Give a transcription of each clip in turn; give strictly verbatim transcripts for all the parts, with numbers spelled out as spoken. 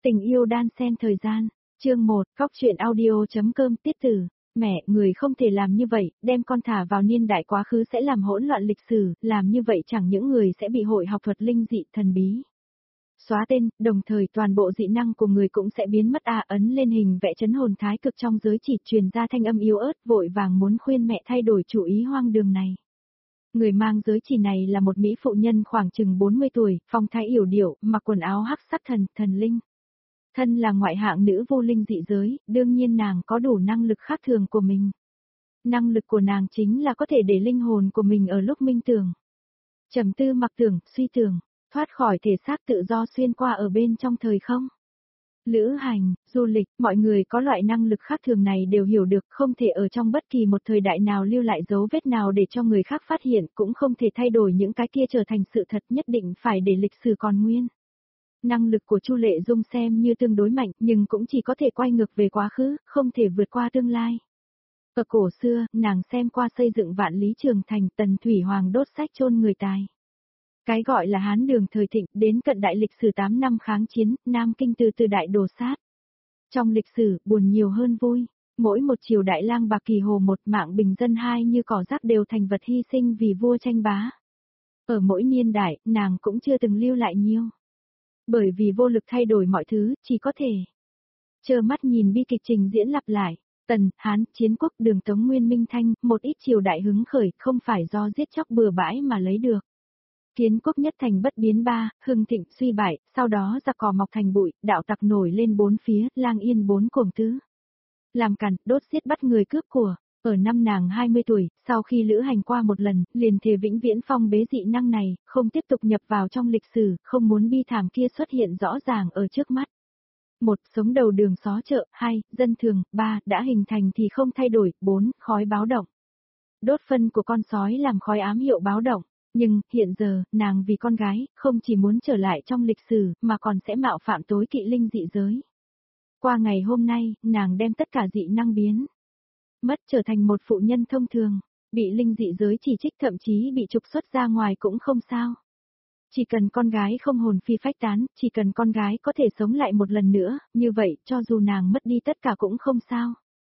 Tình yêu đan xen thời gian, chương một, Cóc truyện audio.com tiết tử. Mẹ, người không thể làm như vậy, đem con thả vào niên đại quá khứ sẽ làm hỗn loạn lịch sử, làm như vậy chẳng những người sẽ bị hội học thuật linh dị thần bí xóa tên, đồng thời toàn bộ dị năng của người cũng sẽ biến mất. A ấn lên hình vẽ chấn hồn thái cực trong giới chỉ truyền ra thanh âm yếu ớt, vội vàng muốn khuyên mẹ thay đổi chủ ý hoang đường này. Người mang giới chỉ này là một mỹ phụ nhân khoảng chừng bốn mươi tuổi, phong thái yểu điệu, mặc quần áo hắc sắc thần, thần linh. Thân là ngoại hạng nữ vô linh dị giới, đương nhiên nàng có đủ năng lực khác thường của mình. Năng lực của nàng chính là có thể để linh hồn của mình ở lúc minh tưởng, trầm tư mặc tưởng, suy tưởng, thoát khỏi thể xác tự do xuyên qua ở bên trong thời không. Lữ hành, du lịch, mọi người có loại năng lực khác thường này đều hiểu được, không thể ở trong bất kỳ một thời đại nào lưu lại dấu vết nào để cho người khác phát hiện, cũng không thể thay đổi những cái kia trở thành sự thật, nhất định phải để lịch sử còn nguyên. Năng lực của Chu Lệ Dung xem như tương đối mạnh, nhưng cũng chỉ có thể quay ngược về quá khứ, không thể vượt qua tương lai. Ở cổ xưa, nàng xem qua xây dựng Vạn Lý Trường Thành, Tần Thủy Hoàng đốt sách chôn người tài. Cái gọi là Hán Đường thời thịnh, đến cận đại lịch sử tám năm kháng chiến, Nam Kinh từ từ đại đổ sát. Trong lịch sử, buồn nhiều hơn vui, mỗi một triều đại lang bạc kỳ hồ một, mạng bình dân hai như cỏ rác đều thành vật hy sinh vì vua tranh bá. Ở mỗi niên đại, nàng cũng chưa từng lưu lại nhiều. Bởi vì vô lực thay đổi mọi thứ, chỉ có thể trơ mắt nhìn bi kịch trình diễn lặp lại. Tần, Hán, Chiến quốc, Đường Tống Nguyên Minh Thanh, một ít triều đại hứng khởi, không phải do giết chóc bừa bãi mà lấy được. Kiến quốc nhất thành bất biến ba, hưng thịnh suy bại, sau đó giặc cỏ mọc thành bụi, đạo tặc nổi lên bốn phía, lang yên bốn cuồng tứ. Làm càn, đốt giết bắt người cướp của. Ở năm nàng hai mươi tuổi, sau khi lữ hành qua một lần, liền thề vĩnh viễn phong bế dị năng này, không tiếp tục nhập vào trong lịch sử, không muốn bi thảm kia xuất hiện rõ ràng ở trước mắt. Một, sống đầu đường xó chợ, hai, dân thường, ba, đã hình thành thì không thay đổi, bốn, khói báo động. Đốt phân của con sói làm khói ám hiệu báo động, nhưng, hiện giờ, nàng vì con gái, không chỉ muốn trở lại trong lịch sử, mà còn sẽ mạo phạm tối kỵ linh dị giới. Qua ngày hôm nay, nàng đem tất cả dị năng biến mất trở thành một phụ nhân thông thường, bị linh dị giới chỉ trích thậm chí bị trục xuất ra ngoài cũng không sao. Chỉ cần con gái không hồn phi phách tán, chỉ cần con gái có thể sống lại một lần nữa, như vậy cho dù nàng mất đi tất cả cũng không sao.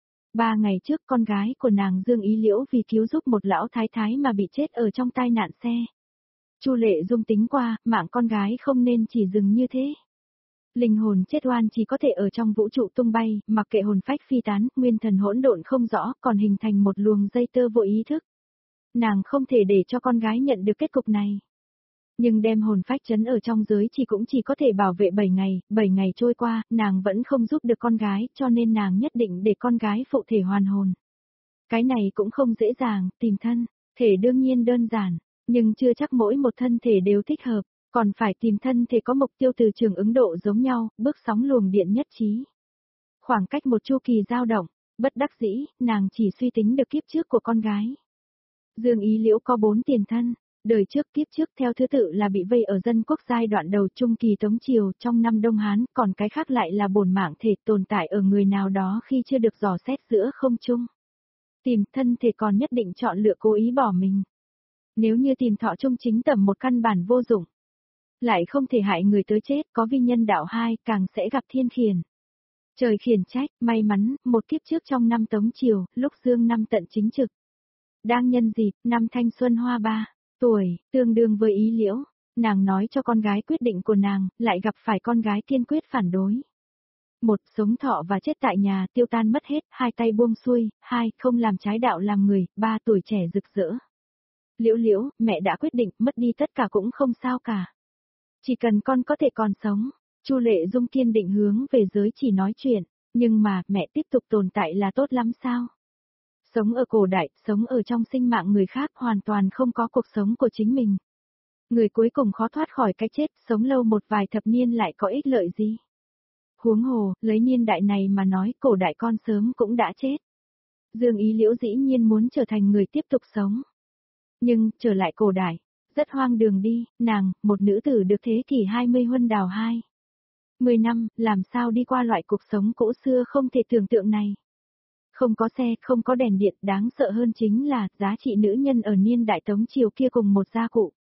Ba ngày trước con gái của nàng Dương Ý Liễu vì cứu giúp một lão thái thái mà bị chết ở trong tai nạn xe. Chu Lệ Dung tính qua, mạng con gái không nên chỉ dừng như thế. Linh hồn chết oan chỉ có thể ở trong vũ trụ tung bay, mặc kệ hồn phách phi tán, nguyên thần hỗn độn không rõ, còn hình thành một luồng dây tơ vô ý thức. Nàng không thể để cho con gái nhận được kết cục này. Nhưng đem hồn phách trấn ở trong giới chỉ cũng chỉ có thể bảo vệ bảy ngày, bảy ngày trôi qua, nàng vẫn không giúp được con gái, cho nên nàng nhất định để con gái phụ thể hoàn hồn. Cái này cũng không dễ dàng, tìm thân, thể đương nhiên đơn giản, nhưng chưa chắc mỗi một thân thể đều thích hợp. Còn phải tìm thân thể có mục tiêu từ trường ứng độ giống nhau, bước sóng luồng điện nhất trí. Khoảng cách một chu kỳ dao động, bất đắc dĩ, nàng chỉ suy tính được kiếp trước của con gái. Dương Ý Liễu có bốn tiền thân, đời trước kiếp trước theo thứ tự là bị vây ở dân quốc giai đoạn đầu trung kỳ Tống Triều trong năm Đông Hán, còn cái khác lại là bổn mạng thể tồn tại ở người nào đó khi chưa được dò xét giữa không trung. Tìm thân thể còn nhất định chọn lựa cố ý bỏ mình. Nếu như tìm thọ trung chính tầm một căn bản vô dụng. Lại không thể hại người tới chết, có vi nhân đạo hai, càng sẽ gặp thiên khiển. Trời khiển trách, may mắn, một kiếp trước trong năm Tống Triều, lúc Dương năm tận chính trực. Đang nhân dịp, năm thanh xuân hoa ba, tuổi, tương đương với Ý Liễu, nàng nói cho con gái quyết định của nàng, lại gặp phải con gái kiên quyết phản đối. Một, sống thọ và chết tại nhà, tiêu tan mất hết, hai tay buông xuôi, hai, không làm trái đạo làm người, ba, tuổi trẻ rực rỡ. Liễu Liễu, mẹ đã quyết định, mất đi tất cả cũng không sao cả. Chỉ cần con có thể còn sống, Chu Lệ Dung kiên định hướng về giới chỉ nói chuyện, nhưng mà mẹ tiếp tục tồn tại là tốt lắm sao? Sống ở cổ đại, sống ở trong sinh mạng người khác hoàn toàn không có cuộc sống của chính mình. Người cuối cùng khó thoát khỏi cái chết, sống lâu một vài thập niên lại có ích lợi gì? Huống hồ, lấy niên đại này mà nói cổ đại con sớm cũng đã chết. Dương Ý Liễu dĩ nhiên muốn trở thành người tiếp tục sống. Nhưng, trở lại cổ đại. Rất hoang đường đi, nàng, một nữ tử được thế kỷ hai mươi huân đào hai. Mười năm, làm sao đi qua loại cuộc sống cũ xưa không thể tưởng tượng này. Không có xe, không có đèn điện, đáng sợ hơn chính là, giá trị nữ nhân ở niên đại Tống Triều kia cùng một gia cụ.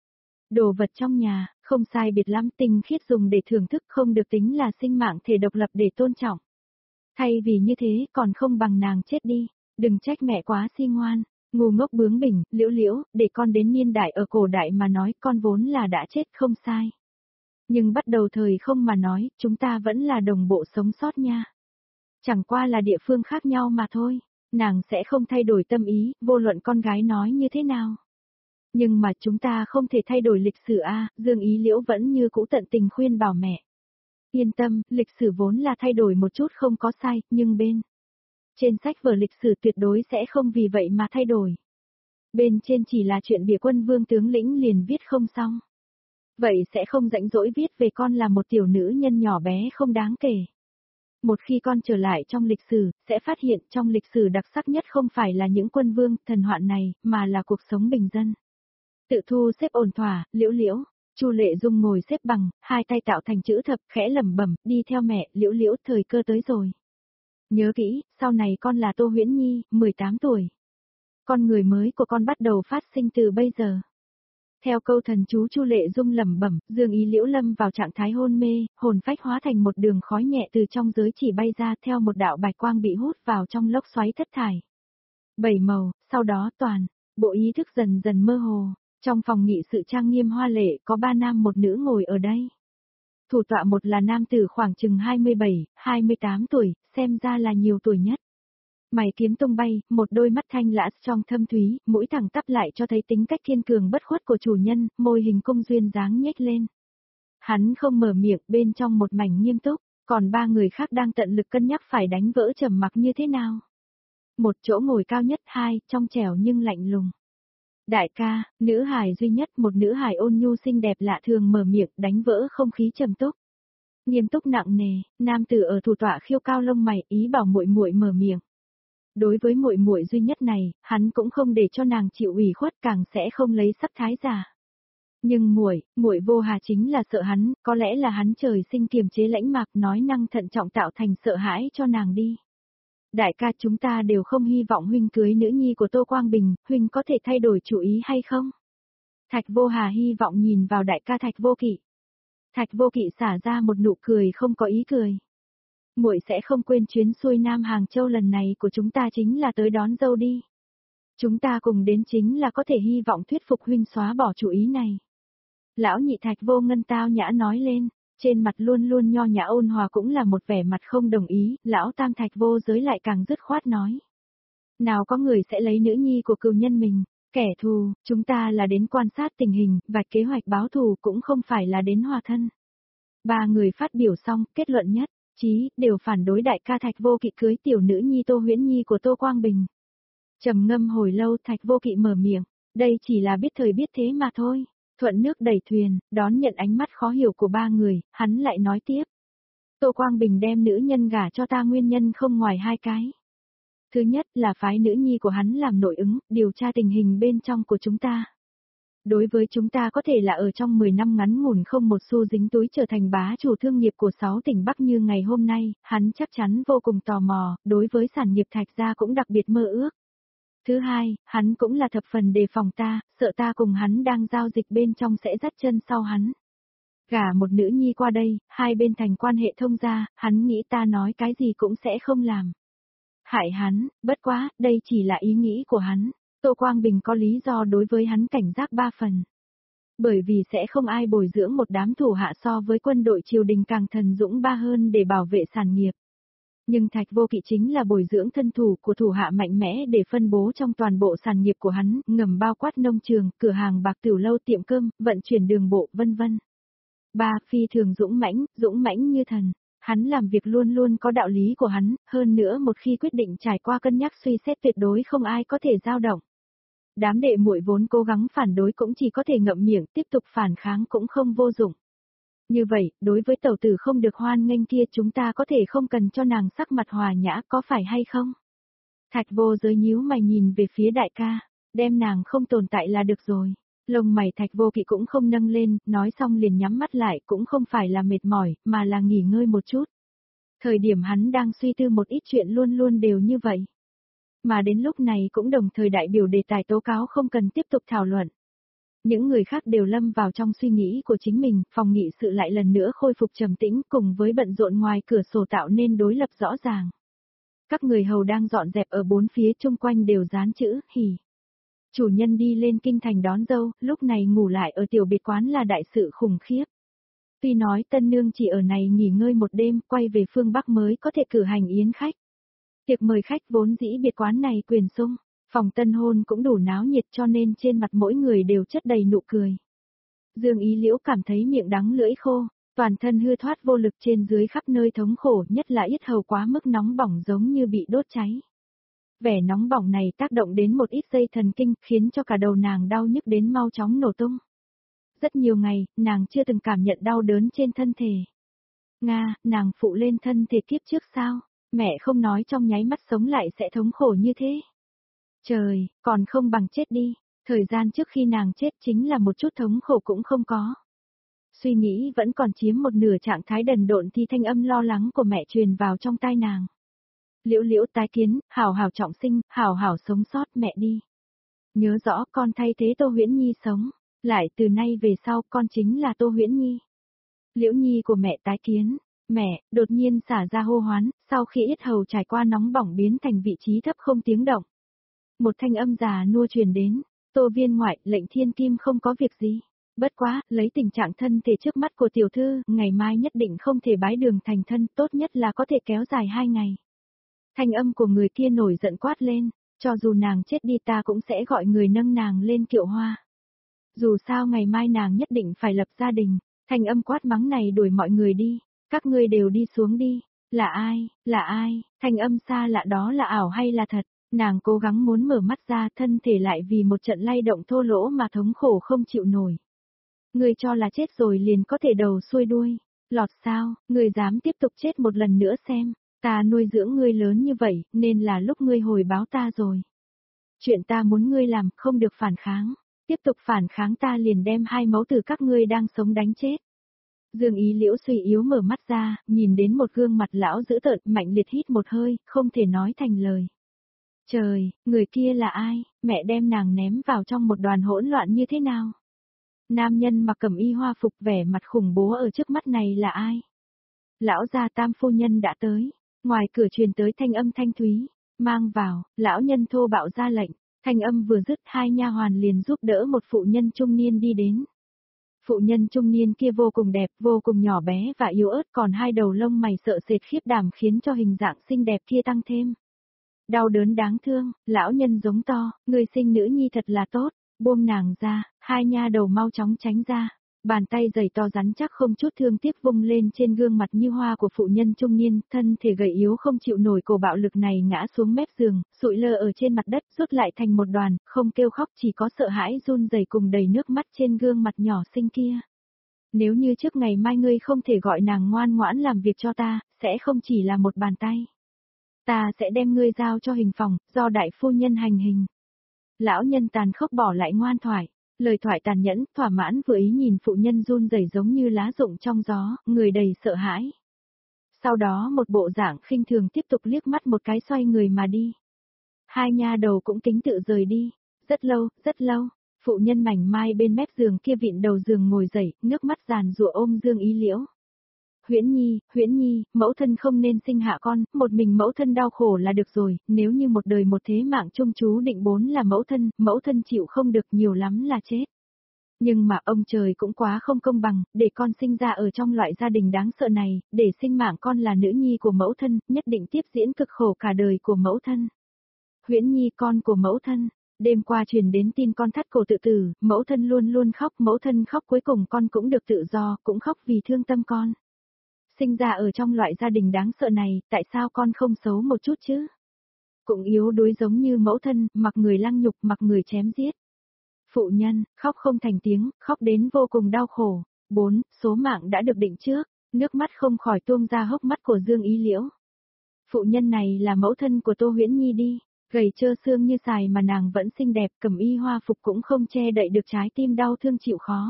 Đồ vật trong nhà, không sai biệt lắm, tinh khiết dùng để thưởng thức, không được tính là sinh mạng thể độc lập để tôn trọng. Thay vì như thế còn không bằng nàng chết đi, đừng trách mẹ quá si ngoan, ngu ngốc bướng bỉnh, Liễu Liễu, để con đến niên đại ở cổ đại mà nói con vốn là đã chết không sai. Nhưng bắt đầu thời không mà nói, chúng ta vẫn là đồng bộ sống sót nha. Chẳng qua là địa phương khác nhau mà thôi, nàng sẽ không thay đổi tâm ý, vô luận con gái nói như thế nào. Nhưng mà chúng ta không thể thay đổi lịch sử a, Dương Ý Liễu vẫn như cũ tận tình khuyên bảo mẹ. Yên tâm, lịch sử vốn là thay đổi một chút không có sai, nhưng bên trên sách vở lịch sử tuyệt đối sẽ không vì vậy mà thay đổi. Bên trên chỉ là chuyện bìa quân vương tướng lĩnh liền viết không xong. Vậy sẽ không rãnh rỗi viết về con là một tiểu nữ nhân nhỏ bé không đáng kể. Một khi con trở lại trong lịch sử, sẽ phát hiện trong lịch sử đặc sắc nhất không phải là những quân vương, thần hoạn này, mà là cuộc sống bình dân. Tự thu xếp ổn thỏa, Liễu Liễu, Chu Lệ Dung ngồi xếp bằng, hai tay tạo thành chữ thập, khẽ lẩm bẩm, đi theo mẹ, Liễu Liễu, thời cơ tới rồi. Nhớ kỹ, sau này con là Tô Huyễn Nhi, mười tám tuổi. Con người mới của con bắt đầu phát sinh từ bây giờ. Theo câu thần chú Chu Lệ Dung lẩm bẩm, Dương Ý Liễu lâm vào trạng thái hôn mê, hồn phách hóa thành một đường khói nhẹ từ trong giới chỉ bay ra theo một đạo bạch quang bị hút vào trong lốc xoáy thất thải. Bảy màu, sau đó toàn, bộ ý thức dần dần mơ hồ, trong phòng nghị sự trang nghiêm hoa lệ có ba nam một nữ ngồi ở đây. Thủ tọa một là nam tử khoảng chừng hai mươi bảy, hai mươi tám tuổi, xem ra là nhiều tuổi nhất. Mày kiếm tung bay, một đôi mắt thanh lã trong thâm thúy, mũi thẳng tắp lại cho thấy tính cách kiên cường bất khuất của chủ nhân, môi hình cung duyên dáng nhếch lên. Hắn không mở miệng, bên trong một mảnh nghiêm túc, còn ba người khác đang tận lực cân nhắc phải đánh vỡ trầm mặc như thế nào. Một chỗ ngồi cao nhất, hai, trong trẻo nhưng lạnh lùng. Đại ca, nữ hài duy nhất, một nữ hài ôn nhu xinh đẹp lạ thường mở miệng, đánh vỡ không khí trầm túc. Nghiêm túc nặng nề, nam tử ở thủ tọa khiêu cao lông mày, ý bảo muội muội mở miệng. Đối với muội muội duy nhất này, hắn cũng không để cho nàng chịu ủy khuất, càng sẽ không lấy sắc thái giả. Nhưng muội, muội vô hà chính là sợ hắn, có lẽ là hắn trời sinh kiềm chế lãnh mạc, nói năng thận trọng tạo thành sợ hãi cho nàng đi. Đại ca, chúng ta đều không hy vọng huynh cưới nữ nhi của Tô Quang Bình, huynh có thể thay đổi chủ ý hay không? Thạch Vô Hà hy vọng nhìn vào đại ca Thạch Vô Kỵ. Thạch Vô Kỵ xả ra một nụ cười không có ý cười. Muội sẽ không quên chuyến xuôi Nam Hàng Châu lần này của chúng ta chính là tới đón dâu đi. Chúng ta cùng đến chính là có thể hy vọng thuyết phục huynh xóa bỏ chủ ý này. Lão nhị Thạch Vô Ngân tao nhã nói lên, trên mặt luôn luôn nho nhã ôn hòa cũng là một vẻ mặt không đồng ý, lão tam Thạch Vô Giới lại càng dứt khoát nói. Nào có người sẽ lấy nữ nhi của cừu nhân mình, kẻ thù, chúng ta là đến quan sát tình hình, vạch kế hoạch báo thù cũng không phải là đến hòa thân. Ba người phát biểu xong, kết luận nhất. Chí, đều phản đối đại ca Thạch Vô Kỵ cưới tiểu nữ nhi Tô Huyễn Nhi của Tô Quang Bình. Trầm ngâm hồi lâu Thạch Vô Kỵ mở miệng, đây chỉ là biết thời biết thế mà thôi. Thuận nước đẩy thuyền, đón nhận ánh mắt khó hiểu của ba người, hắn lại nói tiếp. Tô Quang Bình đem nữ nhân gả cho ta nguyên nhân không ngoài hai cái. Thứ nhất là phái nữ nhi của hắn làm nội ứng, điều tra tình hình bên trong của chúng ta. Đối với chúng ta có thể là ở trong mười năm ngắn ngủn không một xu dính túi trở thành bá chủ thương nghiệp của sáu tỉnh Bắc như ngày hôm nay, hắn chắc chắn vô cùng tò mò, đối với sản nghiệp Thạch gia cũng đặc biệt mơ ước. Thứ hai, hắn cũng là thập phần đề phòng ta, sợ ta cùng hắn đang giao dịch bên trong sẽ dắt chân sau hắn. Gả một nữ nhi qua đây, hai bên thành quan hệ thông gia, hắn nghĩ ta nói cái gì cũng sẽ không làm. Hại hắn, bất quá, đây chỉ là ý nghĩ của hắn. Tô Quang Bình có lý do đối với hắn cảnh giác ba phần. Bởi vì sẽ không ai bồi dưỡng một đám thủ hạ so với quân đội triều đình càng thần dũng ba hơn để bảo vệ sản nghiệp. Nhưng Thạch Vô Kỵ chính là bồi dưỡng thân thủ của thủ hạ mạnh mẽ để phân bố trong toàn bộ sản nghiệp của hắn, ngầm bao quát nông trường, cửa hàng bạc tiểu lâu tiệm cơm, vận chuyển đường bộ, vân vân. Ba, phi thường dũng mãnh, dũng mãnh như thần. Hắn làm việc luôn luôn có đạo lý của hắn, hơn nữa một khi quyết định trải qua cân nhắc suy xét tuyệt đối không ai có thể dao động. Đám đệ muội vốn cố gắng phản đối cũng chỉ có thể ngậm miệng, tiếp tục phản kháng cũng không vô dụng. Như vậy, đối với tẩu tử không được hoan nghênh kia chúng ta có thể không cần cho nàng sắc mặt hòa nhã có phải hay không? Thạch Vô Giới nhíu mày nhìn về phía đại ca, đem nàng không tồn tại là được rồi. Lông mày Thạch Vô Kỵ cũng không nâng lên, nói xong liền nhắm mắt lại, cũng không phải là mệt mỏi, mà là nghỉ ngơi một chút. Thời điểm hắn đang suy tư một ít chuyện luôn luôn đều như vậy. Mà đến lúc này cũng đồng thời đại biểu đề tài tố cáo không cần tiếp tục thảo luận. Những người khác đều lâm vào trong suy nghĩ của chính mình, phòng nghị sự lại lần nữa khôi phục trầm tĩnh cùng với bận rộn ngoài cửa sổ tạo nên đối lập rõ ràng. Các người hầu đang dọn dẹp ở bốn phía chung quanh đều dán chữ, hỉ. Chủ nhân đi lên kinh thành đón dâu, lúc này ngủ lại ở tiểu biệt quán là đại sự khủng khiếp. Tuy nói tân nương chỉ ở này nghỉ ngơi một đêm, quay về phương Bắc mới có thể cử hành yến khách. Tiệc mời khách vốn dĩ biệt quán này quyền sung, phòng tân hôn cũng đủ náo nhiệt cho nên trên mặt mỗi người đều chất đầy nụ cười. Dương Ý Liễu cảm thấy miệng đắng lưỡi khô, toàn thân hư thoát vô lực trên dưới khắp nơi thống khổ, nhất là yết hầu quá mức nóng bỏng giống như bị đốt cháy. Vẻ nóng bỏng này tác động đến một ít dây thần kinh, khiến cho cả đầu nàng đau nhức đến mau chóng nổ tung. Rất nhiều ngày, nàng chưa từng cảm nhận đau đớn trên thân thể. Nga, nàng phụ lên thân thể kiếp trước sao? Mẹ không nói trong nháy mắt sống lại sẽ thống khổ như thế. Trời, còn không bằng chết đi, thời gian trước khi nàng chết chính là một chút thống khổ cũng không có. Suy nghĩ vẫn còn chiếm một nửa trạng thái đần độn thì thanh âm lo lắng của mẹ truyền vào trong tai nàng. Liễu Liễu tái kiến, hảo hảo trọng sinh, hảo hảo sống sót mẹ đi. Nhớ rõ con thay thế Tô Huyễn Nhi sống, lại từ nay về sau con chính là Tô Huyễn Nhi. Liễu Nhi của mẹ tái kiến, mẹ, đột nhiên xả ra hô hoán, sau khi yết hầu trải qua nóng bỏng biến thành vị trí thấp không tiếng động. Một thanh âm già nua truyền đến, Tô viên ngoại, lệnh thiên kim không có việc gì. Bất quá, lấy tình trạng thân thể trước mắt của tiểu thư, ngày mai nhất định không thể bái đường thành thân, tốt nhất là có thể kéo dài hai ngày. Thanh âm của người kia nổi giận quát lên, cho dù nàng chết đi ta cũng sẽ gọi người nâng nàng lên kiệu hoa. Dù sao ngày mai nàng nhất định phải lập gia đình, thanh âm quát mắng này đuổi mọi người đi, các ngươi đều đi xuống đi, là ai, là ai, thanh âm xa lạ đó là ảo hay là thật, nàng cố gắng muốn mở mắt ra thân thể lại vì một trận lay động thô lỗ mà thống khổ không chịu nổi. Ngươi cho là chết rồi liền có thể đầu xuôi đuôi, lọt sao, ngươi dám tiếp tục chết một lần nữa xem. Ta nuôi dưỡng ngươi lớn như vậy, nên là lúc ngươi hồi báo ta rồi. Chuyện ta muốn ngươi làm, không được phản kháng. Tiếp tục phản kháng ta liền đem hai mẫu tử các ngươi đang sống đánh chết. Dương Ý Liễu suy yếu mở mắt ra, nhìn đến một gương mặt lão dữ tợn, mạnh liệt hít một hơi, không thể nói thành lời. Trời, người kia là ai, mẹ đem nàng ném vào trong một đoàn hỗn loạn như thế nào? Nam nhân mặc cẩm y hoa phục vẻ mặt khủng bố ở trước mắt này là ai? Lão gia tam phu nhân đã tới. Ngoài cửa truyền tới thanh âm thanh thúy, mang vào, lão nhân thô bạo ra lệnh, thanh âm vừa dứt hai nha hoàn liền giúp đỡ một phụ nhân trung niên đi đến. Phụ nhân trung niên kia vô cùng đẹp, vô cùng nhỏ bé và yếu ớt còn hai đầu lông mày sợ sệt khiếp đảm khiến cho hình dạng xinh đẹp kia tăng thêm. Đau đớn đáng thương, lão nhân giống to, người sinh nữ nhi thật là tốt, buông nàng ra, hai nha đầu mau chóng tránh ra. Bàn tay dày to rắn chắc không chút thương tiếc vung lên trên gương mặt như hoa của phụ nhân trung niên, thân thể gầy yếu không chịu nổi cổ bạo lực này ngã xuống mép giường, sụi lơ ở trên mặt đất, rút lại thành một đoàn, không kêu khóc chỉ có sợ hãi run rẩy cùng đầy nước mắt trên gương mặt nhỏ xinh kia. Nếu như trước ngày mai ngươi không thể gọi nàng ngoan ngoãn làm việc cho ta, sẽ không chỉ là một bàn tay. Ta sẽ đem ngươi giao cho hình phòng, do đại phu nhân hành hình. Lão nhân tàn khốc bỏ lại ngoan thoại. Lời thoại tàn nhẫn, thỏa mãn vừa ý nhìn phụ nhân run rẩy giống như lá rụng trong gió, người đầy sợ hãi. Sau đó một bộ dạng khinh thường tiếp tục liếc mắt một cái xoay người mà đi. Hai nha đầu cũng kính tự rời đi. Rất lâu, rất lâu, phụ nhân mảnh mai bên mép giường kia vịn đầu giường ngồi dậy, nước mắt giàn giụa ôm Dương Ý Liễu. Huyễn Nhi, Huyễn Nhi, mẫu thân không nên sinh hạ con, một mình mẫu thân đau khổ là được rồi, nếu như một đời một thế mạng chung chú định bốn là mẫu thân, mẫu thân chịu không được nhiều lắm là chết. Nhưng mà ông trời cũng quá không công bằng, để con sinh ra ở trong loại gia đình đáng sợ này, để sinh mạng con là nữ nhi của mẫu thân, nhất định tiếp diễn cực khổ cả đời của mẫu thân. Huyễn Nhi con của mẫu thân. Đêm qua truyền đến tin con thắt cổ tự tử, mẫu thân luôn luôn khóc, mẫu thân khóc cuối cùng con cũng được tự do, cũng khóc vì thương tâm con. Sinh ra ở trong loại gia đình đáng sợ này, tại sao con không xấu một chút chứ? Cũng yếu đuối giống như mẫu thân, mặc người lăng nhục, mặc người chém giết. Phụ nhân, khóc không thành tiếng, khóc đến vô cùng đau khổ. Bốn, số mạng đã được định trước, nước mắt không khỏi tuôn ra hốc mắt của Dương Ý Liễu. Phụ nhân này là mẫu thân của Tô Huyễn Nhi đi, gầy trơ xương như xài mà nàng vẫn xinh đẹp, cẩm y hoa phục cũng không che đậy được trái tim đau thương chịu khó.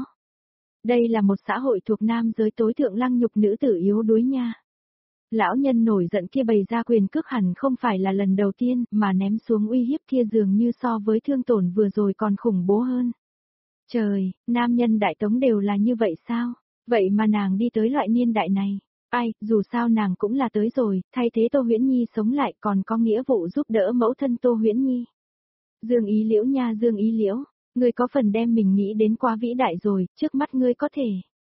Đây là một xã hội thuộc nam giới tối thượng lăng nhục nữ tử yếu đuối nha. Lão nhân nổi giận kia bày ra quyền cước hẳn không phải là lần đầu tiên mà ném xuống uy hiếp kia dường như so với thương tổn vừa rồi còn khủng bố hơn. Trời, nam nhân đại tống đều là như vậy sao? Vậy mà nàng đi tới loại niên đại này. Ai, dù sao nàng cũng là tới rồi, thay thế Tô Huyễn Nhi sống lại còn có nghĩa vụ giúp đỡ mẫu thân Tô Huyễn Nhi. Dương Ý Liễu nha, Dương Ý Liễu, ngươi có phần đem mình nghĩ đến quá vĩ đại rồi, trước mắt ngươi có thể.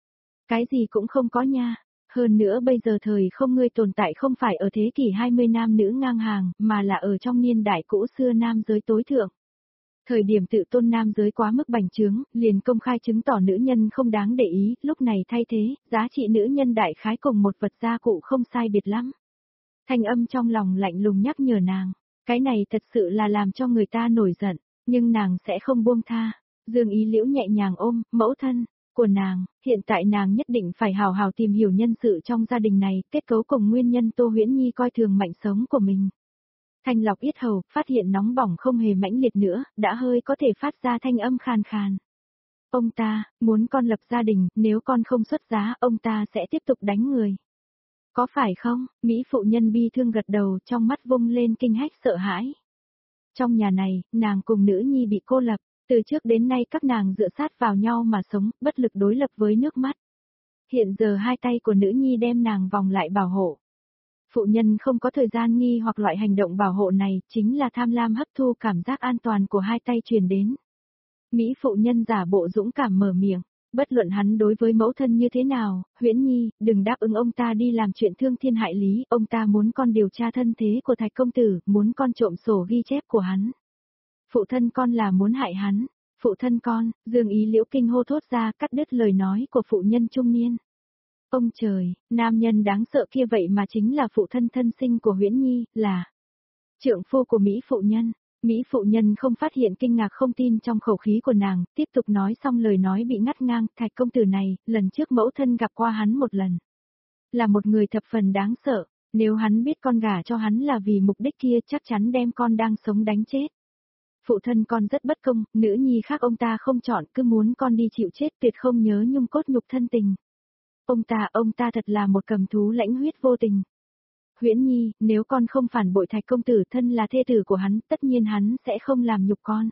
Cái gì cũng không có nha. Hơn nữa bây giờ thời không ngươi tồn tại không phải ở thế kỷ hai mươi nam nữ ngang hàng, mà là ở trong niên đại cũ xưa nam giới tối thượng. Thời điểm tự tôn nam giới quá mức bành trướng, liền công khai chứng tỏ nữ nhân không đáng để ý, lúc này thay thế, giá trị nữ nhân đại khái cùng một vật gia cụ không sai biệt lắm. Thanh âm trong lòng lạnh lùng nhắc nhở nàng, cái này thật sự là làm cho người ta nổi giận, nhưng nàng sẽ không buông tha. Dương Ý Liễu nhẹ nhàng ôm, mẫu thân của nàng, hiện tại nàng nhất định phải hào hào tìm hiểu nhân sự trong gia đình này, kết cấu cùng nguyên nhân Tô Huyễn Nhi coi thường mệnh sống của mình. Thanh lọc yết hầu, phát hiện nóng bỏng không hề mãnh liệt nữa, đã hơi có thể phát ra thanh âm khàn khàn. Ông ta, muốn con lập gia đình, nếu con không xuất giá, ông ta sẽ tiếp tục đánh người. Có phải không? Mỹ phụ nhân bi thương gật đầu, trong mắt vung lên kinh hách sợ hãi. Trong nhà này, nàng cùng nữ nhi bị cô lập, từ trước đến nay các nàng dựa sát vào nhau mà sống, bất lực đối lập với nước mắt. Hiện giờ hai tay của nữ nhi đem nàng vòng lại bảo hộ. Phụ nhân không có thời gian nghi hoặc loại hành động bảo hộ này, chính là tham lam hấp thu cảm giác an toàn của hai tay truyền đến. Mỹ phụ nhân giả bộ dũng cảm mở miệng, bất luận hắn đối với mẫu thân như thế nào, Huyễn Nhi, đừng đáp ứng ông ta đi làm chuyện thương thiên hại lý, ông ta muốn con điều tra thân thế của Thạch công tử, muốn con trộm sổ ghi chép của hắn. Phụ thân con là muốn hại hắn, phụ thân con, Dương Ý Liễu kinh hô thốt ra cắt đứt lời nói của phụ nhân trung niên. Ông trời, nam nhân đáng sợ kia vậy mà chính là phụ thân thân sinh của Huyễn Nhi, là trượng phu của Mỹ phụ nhân. Mỹ phụ nhân không phát hiện kinh ngạc không tin trong khẩu khí của nàng, tiếp tục nói xong lời nói bị ngắt ngang, Thạch công tử này, lần trước mẫu thân gặp qua hắn một lần. Là một người thập phần đáng sợ, nếu hắn biết con gả cho hắn là vì mục đích kia chắc chắn đem con đang sống đánh chết. Phụ thân con rất bất công, nữ nhi khác ông ta không chọn, cứ muốn con đi chịu chết tuyệt không nhớ nhung cốt nhục thân tình. Ông ta, ông ta thật là một cầm thú lãnh huyết vô tình. Huyễn Nhi, nếu con không phản bội Thạch công tử thân là thê tử của hắn, tất nhiên hắn sẽ không làm nhục con.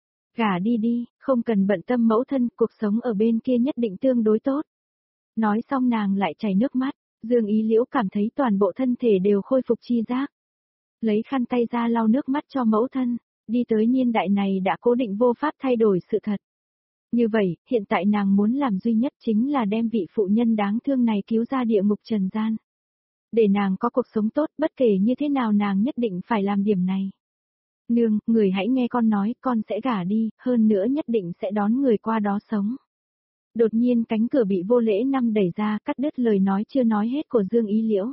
Gả đi đi, không cần bận tâm mẫu thân, cuộc sống ở bên kia nhất định tương đối tốt. Nói xong nàng lại chảy nước mắt, Dương Ý Liễu cảm thấy toàn bộ thân thể đều khôi phục chi giác. Lấy khăn tay ra lau nước mắt cho mẫu thân, đi tới niên đại này đã cố định vô pháp thay đổi sự thật. Như vậy, hiện tại nàng muốn làm duy nhất chính là đem vị phụ nhân đáng thương này cứu ra địa ngục trần gian. Để nàng có cuộc sống tốt, bất kể như thế nào nàng nhất định phải làm điểm này. Nương, người hãy nghe con nói, con sẽ gả đi, hơn nữa nhất định sẽ đón người qua đó sống. Đột nhiên cánh cửa bị vô lễ năm đẩy ra, cắt đứt lời nói chưa nói hết của Dương Ý Liễu.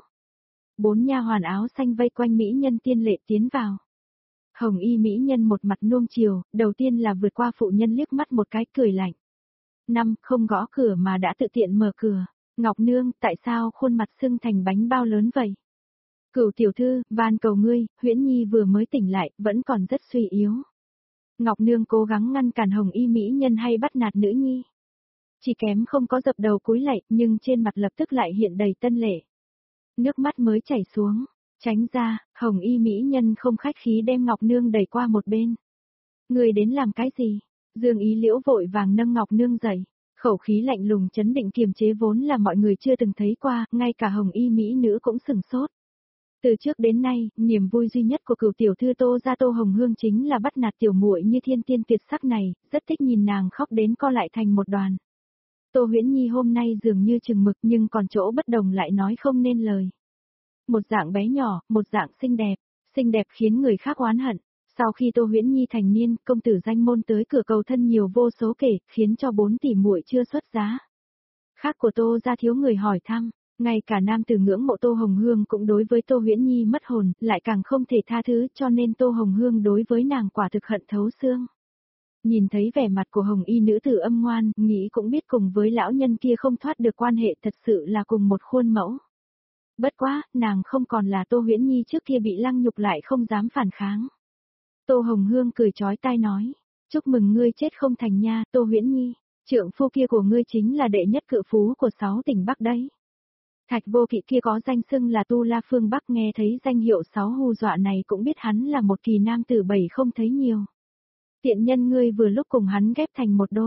Bốn nha hoàn áo xanh vây quanh mỹ nhân tiên lệ tiến vào. Hồng y mỹ nhân một mặt nuông chiều, đầu tiên là vượt qua phụ nhân liếc mắt một cái cười lạnh. Năm, không gõ cửa mà đã tự tiện mở cửa. Ngọc Nương, tại sao khuôn mặt sưng thành bánh bao lớn vậy? Cửu tiểu thư, van cầu ngươi, Huyễn Nhi vừa mới tỉnh lại, vẫn còn rất suy yếu. Ngọc Nương cố gắng ngăn cản hồng y mỹ nhân hay bắt nạt nữ nhi. Chỉ kém không có dập đầu cúi lạy, nhưng trên mặt lập tức lại hiện đầy tân lệ. Nước mắt mới chảy xuống, tránh ra, hồng y mỹ nhân không khách khí đem Ngọc Nương đẩy qua một bên. Người đến làm cái gì? Dương Ý Liễu vội vàng nâng Ngọc Nương dậy. Khẩu khí lạnh lùng chấn định kiềm chế vốn là mọi người chưa từng thấy qua, ngay cả hồng y mỹ nữ cũng sừng sốt. Từ trước đến nay, niềm vui duy nhất của cửu tiểu thư Tô gia Tô Hồng Hương chính là bắt nạt tiểu muội như thiên tiên tuyệt sắc này, rất thích nhìn nàng khóc đến co lại thành một đoàn. Tô Huyễn Nhi hôm nay dường như chừng mực nhưng còn chỗ bất đồng lại nói không nên lời. Một dạng bé nhỏ, một dạng xinh đẹp, xinh đẹp khiến người khác oán hận. Sau khi Tô Huyễn Nhi thành niên, công tử danh môn tới cửa cầu thân nhiều vô số kể, khiến cho bốn tỷ muội chưa xuất giá. Khác của Tô gia thiếu người hỏi thăm, ngay cả nam tử ngưỡng mộ Tô Hồng Hương cũng đối với Tô Huyễn Nhi mất hồn, lại càng không thể tha thứ, cho nên Tô Hồng Hương đối với nàng quả thực hận thấu xương. Nhìn thấy vẻ mặt của hồng y nữ tử âm ngoan, nghĩ cũng biết cùng với lão nhân kia không thoát được quan hệ, thật sự là cùng một khuôn mẫu. Bất quá, nàng không còn là Tô Huyễn Nhi trước kia bị lăng nhục lại không dám phản kháng. Tô Hồng Hương cười chói tai nói, chúc mừng ngươi chết không thành nha, Tô Huyễn Nhi, trượng phu kia của ngươi chính là đệ nhất cự phú của sáu tỉnh Bắc đấy. Thạch Vô Kỵ kia có danh xưng là Tu La Phương Bắc, nghe thấy danh hiệu sáu hù dọa này cũng biết hắn là một kỳ nam tử bảy không thấy nhiều. Tiện nhân ngươi vừa lúc cùng hắn ghép thành một đôi,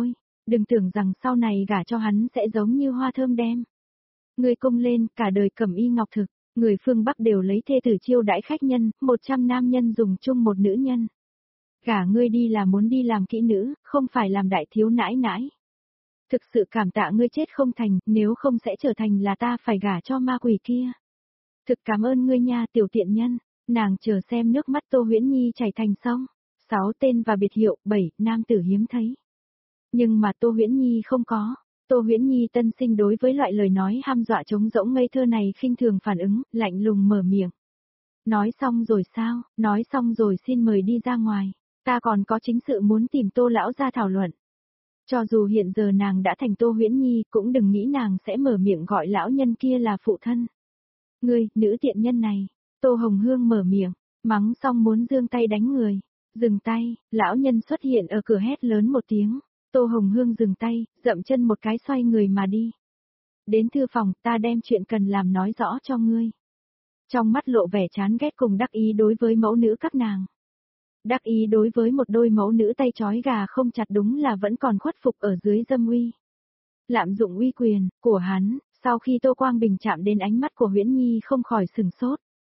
Đừng tưởng rằng sau này gả cho hắn sẽ giống như hoa thơm đem. Ngươi cung lên, cả đời cẩm y ngọc thực, người phương Bắc đều lấy thê tử chiêu đãi khách nhân, một trăm nam nhân dùng chung một nữ nhân. Gả ngươi đi là muốn đi làm kỹ nữ, không phải làm đại thiếu nãi nãi. Thực sự cảm tạ ngươi chết không thành, nếu không sẽ trở thành là ta phải gả cho ma quỷ kia. Thực cảm ơn ngươi nha tiểu tiện nhân, nàng chờ xem nước mắt Tô Huyễn Nhi chảy thành sông. Sáu tên và biệt hiệu, bảy, nam tử hiếm thấy. Nhưng mà Tô Huyễn Nhi không có. Tô Huyễn Nhi tân sinh đối với loại lời nói ham dọa trống rỗng ngây thơ này khinh thường phản ứng, lạnh lùng mở miệng. Nói xong rồi sao, nói xong rồi xin mời đi ra ngoài, ta còn có chính sự muốn tìm Tô lão ra thảo luận. Cho dù hiện giờ nàng đã thành Tô Huyễn Nhi cũng đừng nghĩ nàng sẽ mở miệng gọi lão nhân kia là phụ thân. Ngươi, nữ tiện nhân này, Tô Hồng Hương mở miệng, mắng xong muốn giương tay đánh người. Dừng tay, lão nhân xuất hiện ở cửa hét lớn một tiếng. Tô Hồng Hương dừng tay, dậm chân một cái xoay người mà đi. Đến thư phòng, ta đem chuyện cần làm nói rõ cho ngươi. Trong mắt lộ vẻ chán ghét cùng đắc ý đối với mẫu nữ các nàng. Đắc ý đối với một đôi mẫu nữ tay trói gà không chặt đúng là vẫn còn khuất phục ở dưới dâm uy. Lạm dụng uy quyền của hắn, sau khi Tô Quang Bình chạm đến ánh mắt của Huyễn Nhi không khỏi sừng sốt.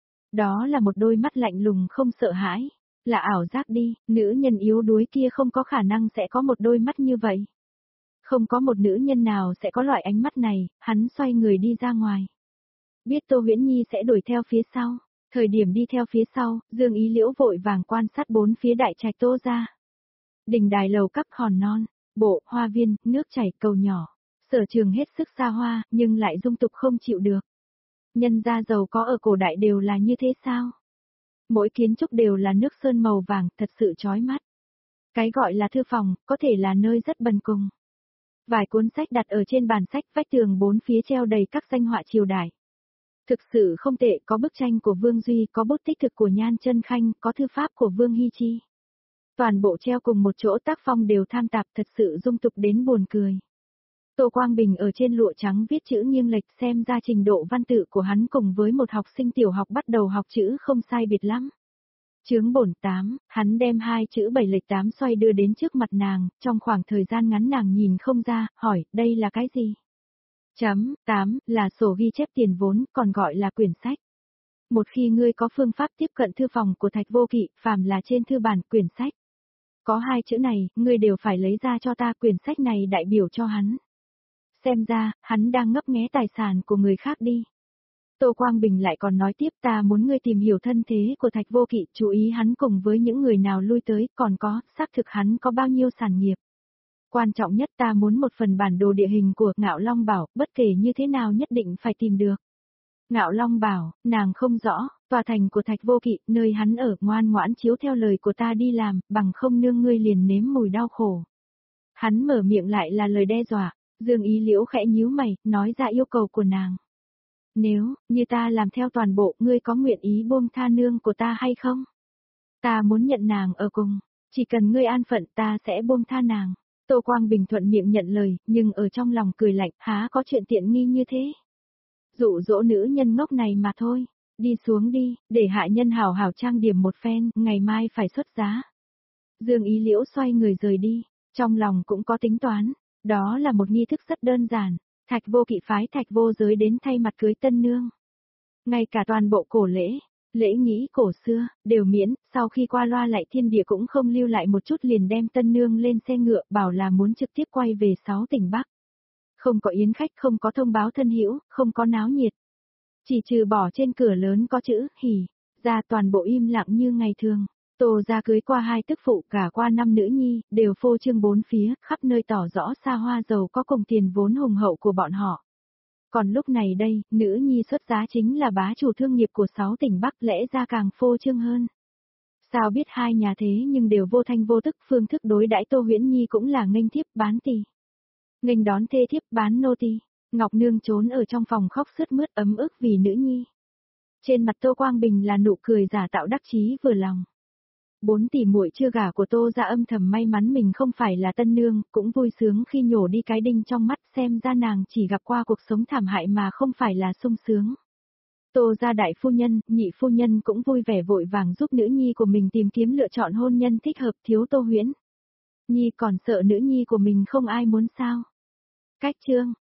Đó là một đôi mắt lạnh lùng không sợ hãi. Là ảo giác đi, nữ nhân yếu đuối kia không có khả năng sẽ có một đôi mắt như vậy. Không có một nữ nhân nào sẽ có loại ánh mắt này, hắn xoay người đi ra ngoài. Biết Tô Huyễn Nhi sẽ đuổi theo phía sau, thời điểm đi theo phía sau, Dương Ý Liễu vội vàng quan sát bốn phía đại trạch Tô ra. Đình đài lầu các hòn non, bộ, hoa viên, nước chảy, cầu nhỏ, sở trường hết sức xa hoa, nhưng lại dung tục không chịu được. Nhân gia giàu có ở cổ đại đều là như thế sao? Mỗi kiến trúc đều là nước sơn màu vàng, thật sự chói mắt. Cái gọi là thư phòng, có thể là nơi rất bần cùng. Vài cuốn sách đặt ở trên bàn sách, vách tường bốn phía treo đầy các danh họa triều đại. Thực sự không tệ, có bức tranh của Vương Duy, có bút tích thực của Nhan Chân Khanh, có thư pháp của Vương Hy Chi. Toàn bộ treo cùng một chỗ tác phong đều tham tạp, thật sự dung tục đến buồn cười. Tô Quang Bình ở trên lụa trắng viết chữ nghiêng lệch, xem ra trình độ văn tự của hắn cùng với một học sinh tiểu học bắt đầu học chữ không sai biệt lắm. Chướng bổn tám, hắn đem hai chữ bảy lệch tám xoay đưa đến trước mặt nàng, trong khoảng thời gian ngắn nàng nhìn không ra, hỏi, đây là cái gì? Chấm, tám, là sổ ghi chép tiền vốn, còn gọi là quyển sách. Một khi ngươi có phương pháp tiếp cận thư phòng của Thạch Vô Kỵ, phàm là trên thư bản, quyển sách. Có hai chữ này, ngươi đều phải lấy ra cho ta, quyển sách này đại biểu cho hắn. Xem ra, hắn đang ngấp nghé tài sản của người khác đi. Tô Quang Bình lại còn nói tiếp, ta muốn ngươi tìm hiểu thân thế của Thạch Vô Kỵ, chú ý hắn cùng với những người nào lui tới, còn có, xác thực hắn có bao nhiêu sản nghiệp. Quan trọng nhất ta muốn một phần bản đồ địa hình của Ngạo Long Bảo, bất kể như thế nào nhất định phải tìm được. Ngạo Long bảo, nàng không rõ, tòa thành của Thạch Vô Kỵ, nơi hắn ở, ngoan ngoãn chiếu theo lời của ta đi làm, bằng không nương ngươi liền nếm mùi đau khổ. Hắn mở miệng lại là lời đe dọa, Dương Ý Liễu khẽ nhíu mày, nói ra yêu cầu của nàng. Nếu, như ta làm theo toàn bộ, ngươi có nguyện ý buông tha nương của ta hay không? Ta muốn nhận nàng ở cùng, chỉ cần ngươi an phận ta sẽ buông tha nàng. Tô Quang Bình thuận miệng nhận lời, nhưng ở trong lòng cười lạnh, há có chuyện tiện nghi như thế. Dụ dỗ nữ nhân ngốc này mà thôi, đi xuống đi, để hạ nhân hảo hảo trang điểm một phen, ngày mai phải xuất giá. Dương Ý Liễu xoay người rời đi, trong lòng cũng có tính toán, đó là một nghi thức rất đơn giản, Thạch Vô Kỵ phái Thạch Vô Giới đến thay mặt cưới tân nương. Ngay cả toàn bộ cổ lễ, lễ nghĩ cổ xưa, đều miễn, sau khi qua loa lại thiên địa cũng không lưu lại một chút liền đem tân nương lên xe ngựa, bảo là muốn trực tiếp quay về sáu tỉnh Bắc. Không có yến khách, không có thông báo thân hữu, không có náo nhiệt. Chỉ trừ bỏ trên cửa lớn có chữ, hỉ, ra toàn bộ im lặng như ngày thường. Tô gia cưới qua hai tức phụ, cả qua năm nữ nhi, đều phô trương bốn phía, khắp nơi tỏ rõ xa hoa giàu có cùng tiền vốn hùng hậu của bọn họ. Còn lúc này đây, nữ nhi xuất giá chính là bá chủ thương nghiệp của sáu tỉnh Bắc, lẽ ra càng phô trương hơn. Sao biết hai nhà thế nhưng đều vô thanh vô tức, phương thức đối đãi Tô Huyễn Nhi cũng là nghênh thiếp bán tỳ. Nghênh đón thê thiếp bán nô tỳ. Ngọc Nương trốn ở trong phòng khóc sướt mướt ấm ức vì nữ nhi. Trên mặt Tô Quang Bình là nụ cười giả tạo đắc chí vừa lòng. Bốn tỷ muội chưa gả của Tô gia âm thầm may mắn mình không phải là tân nương, cũng vui sướng khi nhổ đi cái đinh trong mắt, xem ra nàng chỉ gặp qua cuộc sống thảm hại mà không phải là sung sướng. Tô gia đại phu nhân, nhị phu nhân cũng vui vẻ vội vàng giúp nữ nhi của mình tìm kiếm lựa chọn hôn nhân thích hợp, thiếu Tô Huyễn. Nhi còn sợ nữ nhi của mình không ai muốn sao? Cách chương